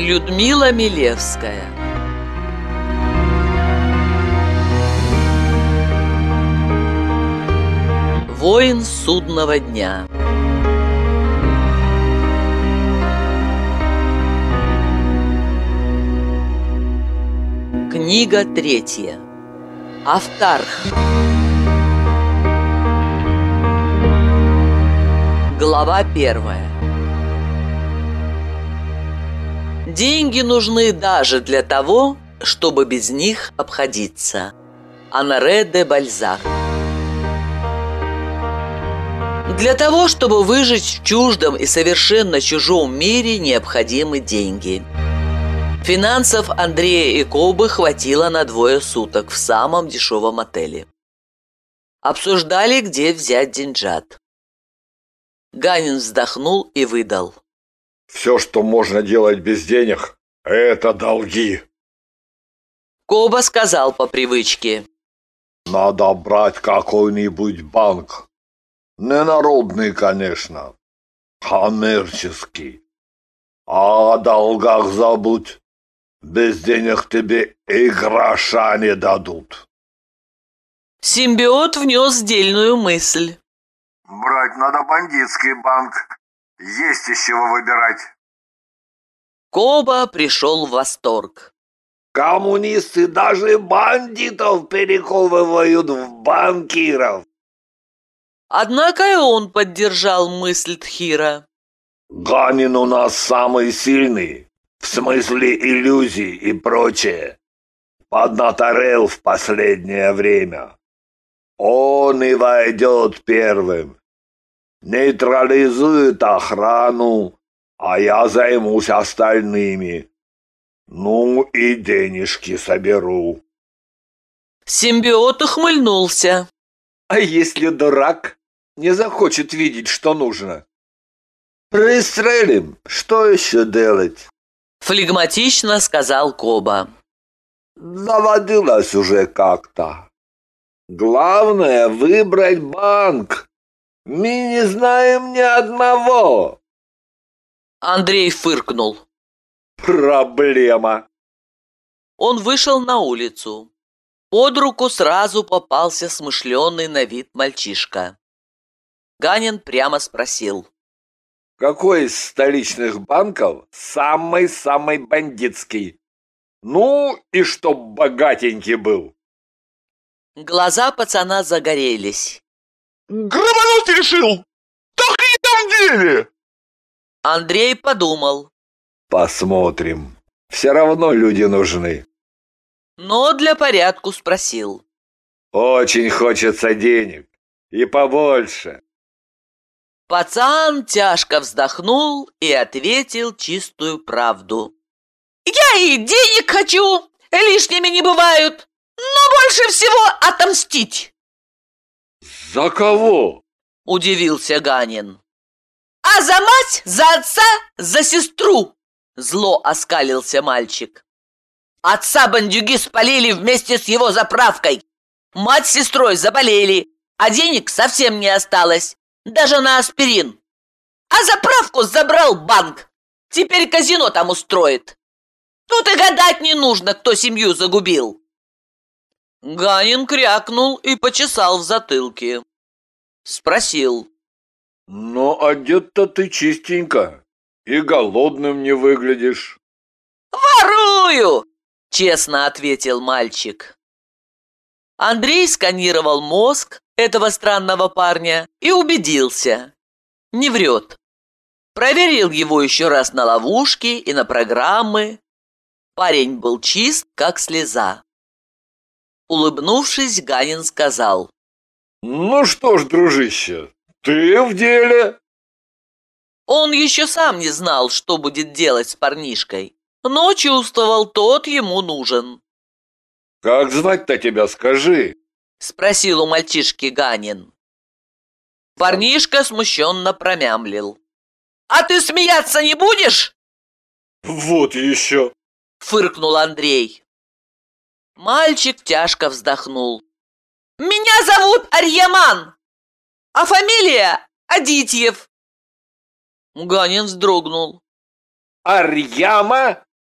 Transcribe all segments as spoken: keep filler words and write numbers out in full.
Людмила Милевская. Воин судного дня. Книга третья. Автарх. Глава первая. Деньги нужны даже для того, чтобы без них обходиться. Оноре де Бальзак. Для того, чтобы выжить в чуждом и совершенно чужом мире, необходимы деньги. Финансов Андрея и Кобы хватило на двое суток в самом дешевом отеле. Обсуждали, где взять деньжат. Ганин вздохнул и выдал: «Все, что можно делать без денег, это долги». Коба сказал по привычке: «Надо брать какой-нибудь банк. Не народный, конечно, коммерческий. А о долгах забудь. Без денег тебе и гроша не дадут». Симбиот внес дельную мысль. «Брать надо бандитский банк. Есть из чего выбирать». Коба пришел в восторг. «Коммунисты даже бандитов перековывают в банкиров». Однако и он поддержал мысль Тхира. «Ганин у нас самый сильный, в смысле иллюзий и прочее. Поднаторел в последнее время. Он и войдет первым. Нейтрализует охрану, а я займусь остальными. Ну и денежки соберу». Симбиот ухмыльнулся. «А если дурак не захочет видеть, что нужно?» «Пристрелим. Что еще делать?» Флегматично сказал Коба. «Доводилось уже как-то. Главное выбрать банк. Мы не знаем ни одного». Андрей фыркнул. «Проблема». Он вышел на улицу. Под руку сразу попался смышленый на вид мальчишка. Ганин прямо спросил: «Какой из столичных банков самый-самый бандитский? Ну и чтоб богатенький был». Глаза пацана загорелись. «Грабануть решил? Так и там деле!» Андрей подумал. «Посмотрим. Все равно люди нужны». Но для порядку спросил: «Очень хочется денег. И побольше». Пацан тяжко вздохнул и ответил чистую правду: «Я и денег хочу, лишними не бывают, но больше всего отомстить». «За кого?» – удивился Ганин. «А за мать, за отца, за сестру!» – зло оскалился мальчик. «Отца бандюги спалили вместе с его заправкой. Мать с сестрой заболели, а денег совсем не осталось, даже на аспирин. А заправку забрал банк. Теперь казино там устроит. Тут и гадать не нужно, кто семью загубил». Ганин крякнул и почесал в затылке. Спросил: «Ну, одет-то ты чистенько. И голодным не выглядишь». «Ворую!» – честно ответил мальчик. Андрей сканировал мозг этого странного парня и убедился. Не врет. Проверил его еще раз на ловушки и на программы. Парень был чист, как слеза. Улыбнувшись, Ганин сказал: «Ну что ж, дружище, ты в деле». Он еще сам не знал, что будет делать с парнишкой, но чувствовал, тот ему нужен. «Как звать-то тебя, скажи?» – спросил у мальчишки Ганин. Парнишка смущенно промямлил: «А ты смеяться не будешь?» «Вот еще!» – фыркнул Андрей. Мальчик тяжко вздохнул. «Меня зовут Арьяман, а фамилия Адитьев». Ганин вздрогнул. «Арьяма?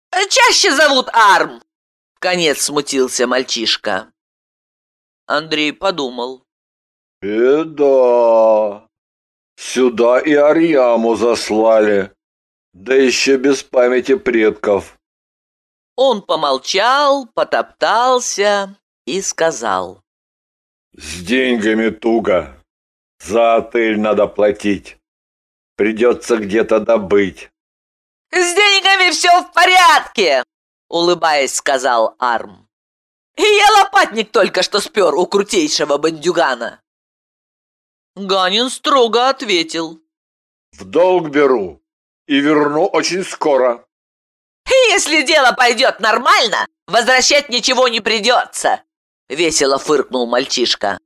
Чаще зовут Арм. Вконец смутился мальчишка. Андрей подумал. Беда. Сюда и Арьяму заслали. Да еще без памяти предков. Он помолчал, потоптался и сказал. С деньгами туго. За отель надо платить. Придется где-то добыть. С деньгами все в порядке, улыбаясь, сказал Арм. И я лопатник только что спер у крутейшего бандюгана. Ганин строго ответил. В долг беру и верну очень скоро. Если дело пойдет нормально, возвращать ничего не придется, весело фыркнул мальчишка.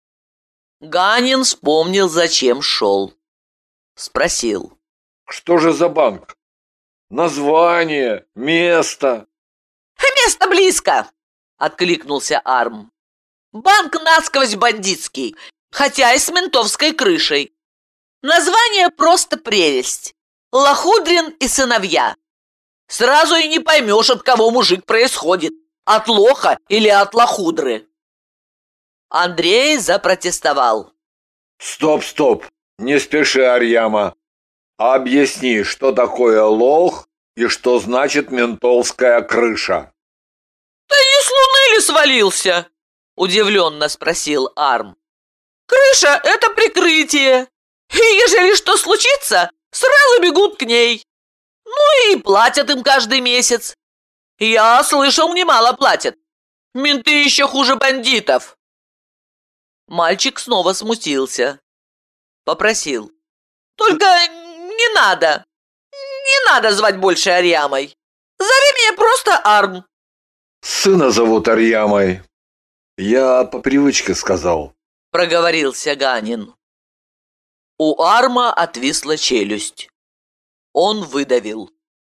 Ганин вспомнил, зачем шел. Спросил. Что же за банк? Название, место. Место близко, откликнулся Арм. Банк насквозь бандитский, хотя и с ментовской крышей. Название просто прелесть. Лохудрин и сыновья. Сразу и не поймешь, от кого мужик происходит. От лоха или от лохудры. Андрей запротестовал. Стоп, стоп, не спеши, Арьяма. Объясни, что такое лох и что значит ментовская крыша. Ты не с луны ли свалился? Удивленно спросил Арм. Крыша — это прикрытие. И ежели что случится, сразу бегут к ней. Ну и платят им каждый месяц. Я слышал, немало платят. Менты еще хуже бандитов. Мальчик снова смутился. Попросил. Только не надо. Не надо звать больше Арьямой. Зови меня просто Арм. Сына зовут Арьямой. Я по привычке сказал. Проговорился Ганин. У Арма отвисла челюсть. Он выдавил.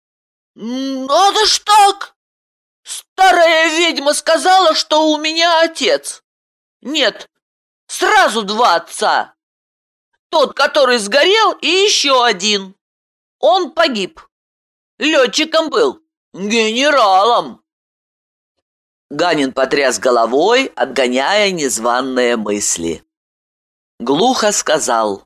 Надо ж так! Старая ведьма сказала, что у меня отец. Нет, сразу два отца. Тот, который сгорел, и еще один. Он погиб. Летчиком был, генералом. Ганин потряс головой, отгоняя незваные мысли. Глухо сказал.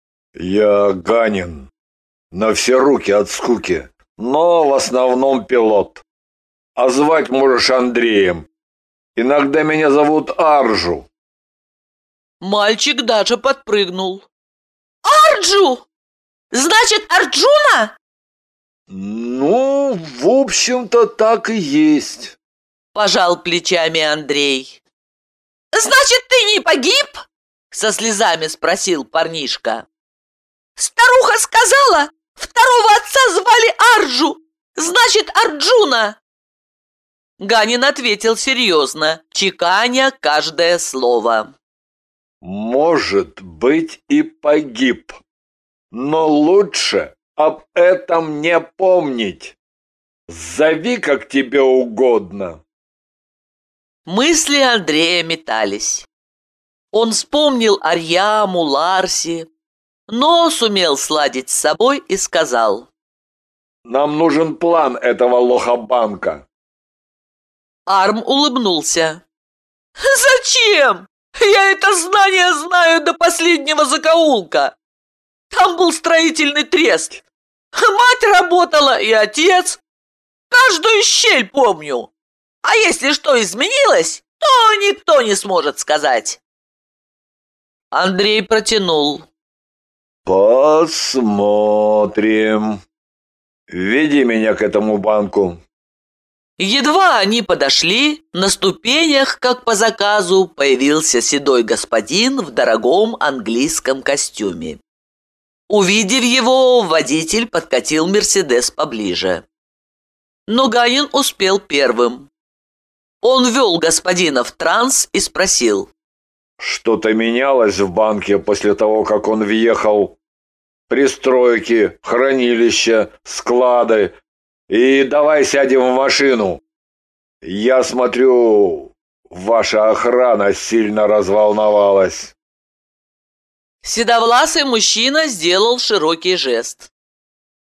Я Ганин. На все руки от скуки, но в основном пилот. А звать можешь Андреем. Иногда меня зовут Арджу. Мальчик даже подпрыгнул. Арджу? Значит, Арджуна? Ну, в общем-то, так и есть. Пожал плечами Андрей. Значит, ты не погиб? Со слезами спросил парнишка. Старуха сказала, второго отца звали Арджу. Значит, Арджуна. Ганин ответил серьезно, чеканя каждое слово. Может быть, и погиб. Но лучше об этом не помнить. Зови, как тебе угодно. Мысли Андрея метались. Он вспомнил Арьяму, Ларси, но сумел сладить с собой и сказал. Нам нужен план этого лохобанка. Арм улыбнулся. Зачем? Я это знание знаю до последнего закоулка. Там был строительный трест. Мать работала и отец. Каждую щель помню. А если что изменилось, то никто не сможет сказать. Андрей протянул. Посмотрим. Веди меня к этому банку. Едва они подошли, на ступенях, как по заказу, появился седой господин в дорогом английском костюме. Увидев его, водитель подкатил «Мерседес» поближе. Но Ганин успел первым. Он ввел господина в транс и спросил. Что-то менялось в банке после того, как он въехал? Пристройки, хранилища, склады. И давай сядем в машину. Я смотрю, ваша охрана сильно разволновалась. Седовласый мужчина сделал широкий жест.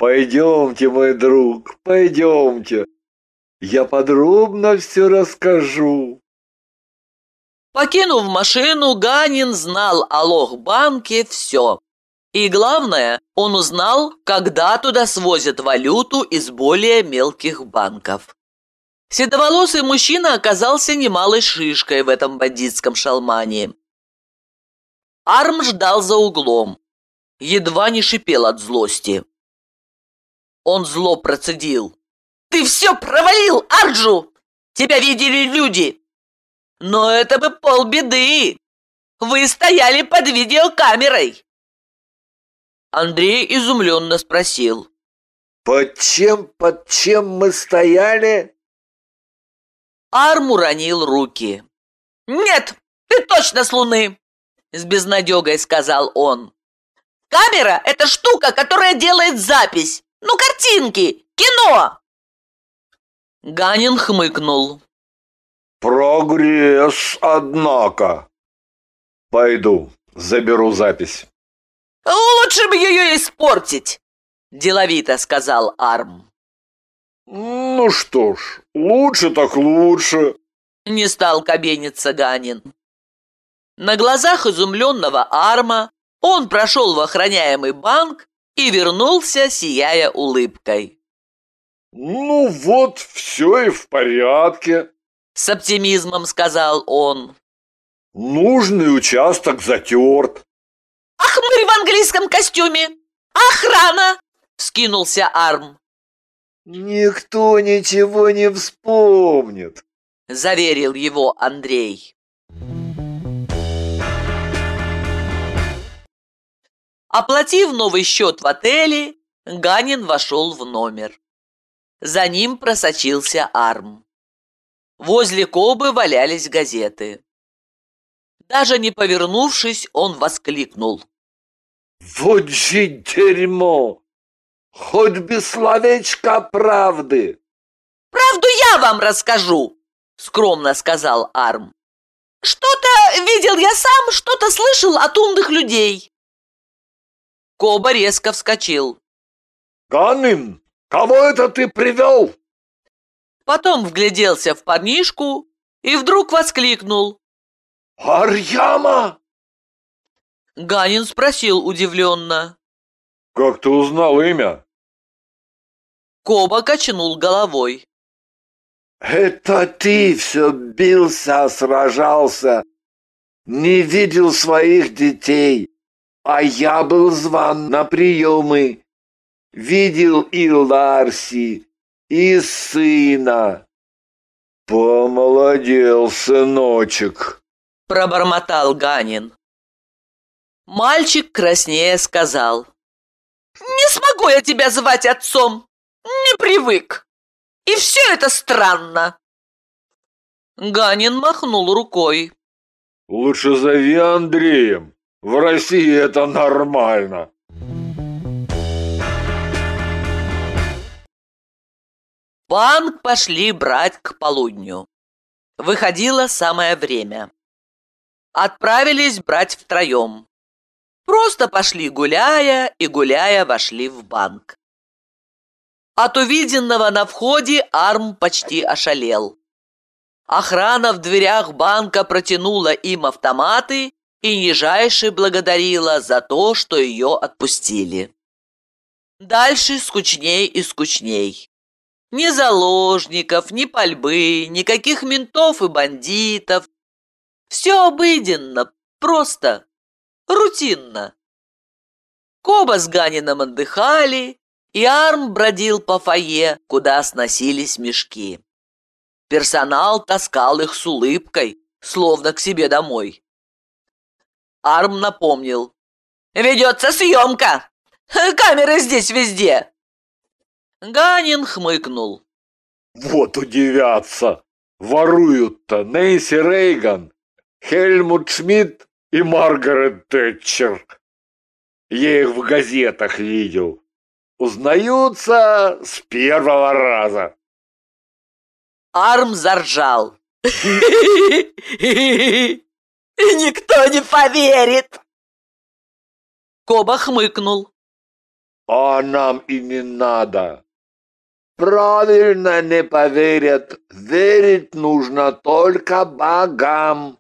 Пойдемте, мой друг, пойдемте. Я подробно все расскажу. Покинув машину, Ганин знал о Лохбанке все. И главное, он узнал, когда туда свозят валюту из более мелких банков. Седоволосый мужчина оказался немалой шишкой в этом бандитском шалмане. Арм ждал за углом, едва не шипел от злости. Он зло процедил: «Ты все провалил, Арджу! Тебя видели люди! Но это бы полбеды! Вы стояли под видеокамерой!» Андрей изумленно спросил: Под чем, под чем мы стояли? Арм уронил руки. «Нет, ты точно с Луны!» С безнадегой сказал он. «Камера – это штука, которая делает запись. Ну, картинки, кино!» Ганин хмыкнул. Прогресс, однако. Пойду, заберу запись. «Лучше бы ее испортить!» Деловито сказал Арм. Ну что ж, лучше так лучше. Не стал кабениться Ганин. На глазах изумленного Арма он прошел в охраняемый банк и вернулся, сияя улыбкой. Ну вот, все и в порядке. С оптимизмом сказал он. Нужный участок затерт. «А хмырь в английском костюме? Охрана!» — вскинулся Арм. Никто ничего не вспомнит, — заверил его Андрей. Оплатив новый счет в отеле, Ганин вошел в номер. За ним просочился Арм. Возле Кобы валялись газеты. Даже не повернувшись, он воскликнул: Вот же дерьмо! Хоть бы словечко правды. «Правду я вам расскажу», — скромно сказал Арм. «Что-то видел я сам, что-то слышал от умных людей». Коба резко вскочил. Ганин, кого это ты привел? Потом вгляделся в парнишку и вдруг воскликнул: Арьяма! Ганин спросил удивленно: Как ты узнал имя? Коба качнул головой. Это ты все бился, сражался, не видел своих детей, а я был зван на приемы, видел и Ларси, и сына. Помолодел, сыночек, Пробормотал Ганин. Мальчик краснея сказал: «Не смогу я тебя звать отцом, не привык. И все это странно». Ганин махнул рукой. Лучше зови Андреем, в России это нормально. Банк пошли брать к полудню. Выходило самое время. Отправились брать втроем. Просто пошли гуляя, и гуляя вошли в банк. От увиденного на входе Арм почти ошалел. Охрана в дверях банка протянула им автоматы и нижайше благодарила за то, что ее отпустили. Дальше скучней и скучней. Ни заложников, ни пальбы, никаких ментов и бандитов. Все обыденно, просто, рутинно. Коба с Ганином отдыхали, и Арм бродил по фойе, куда сносились мешки. Персонал таскал их с улыбкой, словно к себе домой. Арм напомнил: «Ведется съемка! Камеры здесь везде!» Ганин хмыкнул. Вот удивятся, воруют-то Нэнси Рейган, Хельмут Шмидт и Маргарет Тэтчер. Я их в газетах видел. Узнаются с первого раза. Арм заржал. «Никто не поверит!» Коба хмыкнул. А нам и не надо. Правильно не поверят. Верить нужно только богам.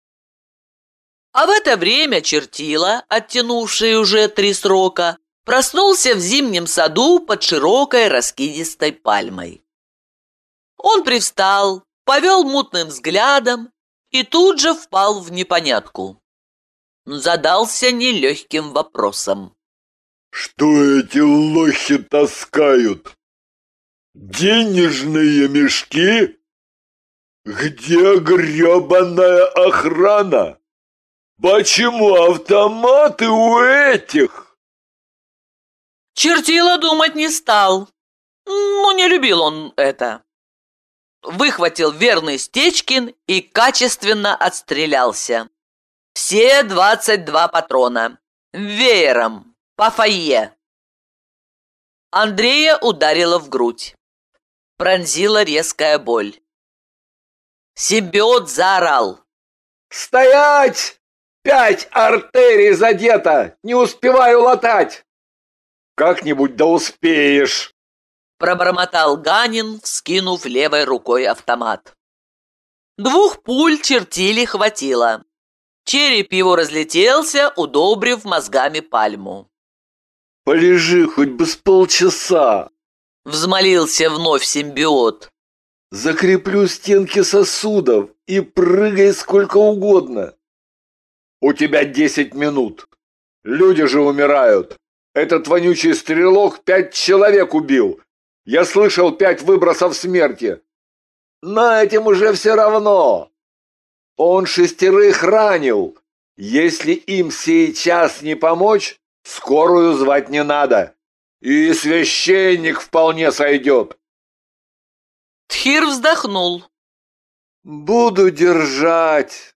А в это время чертила, оттянувший уже три срока, проснулся в зимнем саду под широкой раскидистой пальмой. Он привстал, повел мутным взглядом и тут же впал в непонятку. Задался нелегким вопросом. Что эти лохи таскают? Денежные мешки? Где гребаная охрана? Почему автоматы у этих? Чертила думать не стал. Ну, не любил он это. Выхватил верный Стечкин и качественно отстрелялся. Все двадцать два патрона. Веером, по фойе. Андрея ударила в грудь. Пронзила резкая боль. Симбиот заорал. «Стоять! Пять артерий задето! Не успеваю латать!» «Как-нибудь да успеешь!» Пробормотал Ганин, вскинув левой рукой автомат. Двух пуль чертили хватило. Череп его разлетелся, удобрив мозгами пальму. «Полежи хоть бы с полчаса!» Взмолился вновь симбиот. «Закреплю стенки сосудов и прыгай сколько угодно!» «У тебя десять минут! Люди же умирают! Этот вонючий стрелок пять человек убил! Я слышал пять выбросов смерти! Но этим уже все равно! Он шестерых ранил! Если им сейчас не помочь, скорую звать не надо! И священник вполне сойдет!» Тхир вздохнул. «Буду держать!»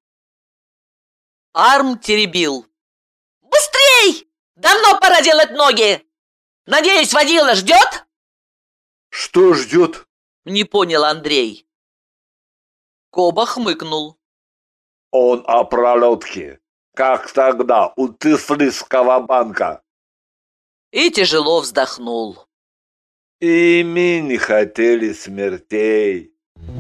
Арм теребил. «Быстрей! Давно пора делать ноги! Надеюсь, водила ждет?» «Что ждет?» Не понял Андрей. Коба хмыкнул. «Он о пролетке, как тогда у Тифлисского банка!» И тяжело вздохнул. «И мы не хотели смертей!»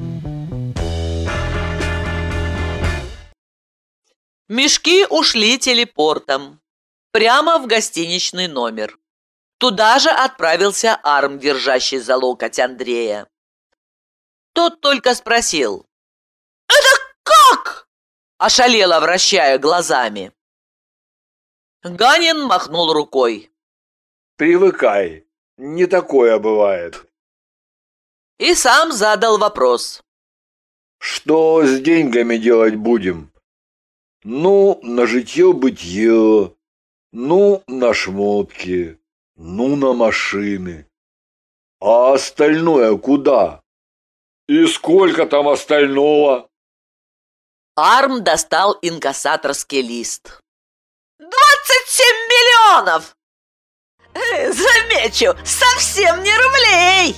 Мешки ушли телепортом. Прямо в гостиничный номер. Туда же отправился Арм, держащий за локоть Андрея. Тот только спросил. «Это как?» Ошалело, вращая глазами. Ганин махнул рукой. «Привыкай, не такое бывает». И сам задал вопрос. «Что с деньгами делать будем? Ну, на житье-бытье, ну, на шмотки, ну, на машины. А остальное куда? И сколько там остального?» Арм достал инкассаторский лист. «Двадцать семь миллионов! Замечу, совсем не рублей!»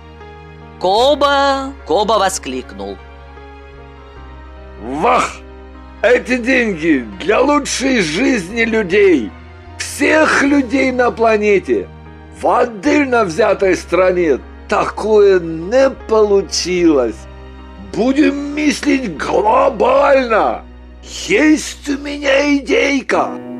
Коба, Коба воскликнул. «Вах! Эти деньги для лучшей жизни людей! Всех людей на планете! В отдельно взятой стране такое не получилось! Будем мыслить глобально! Есть у меня идейка!»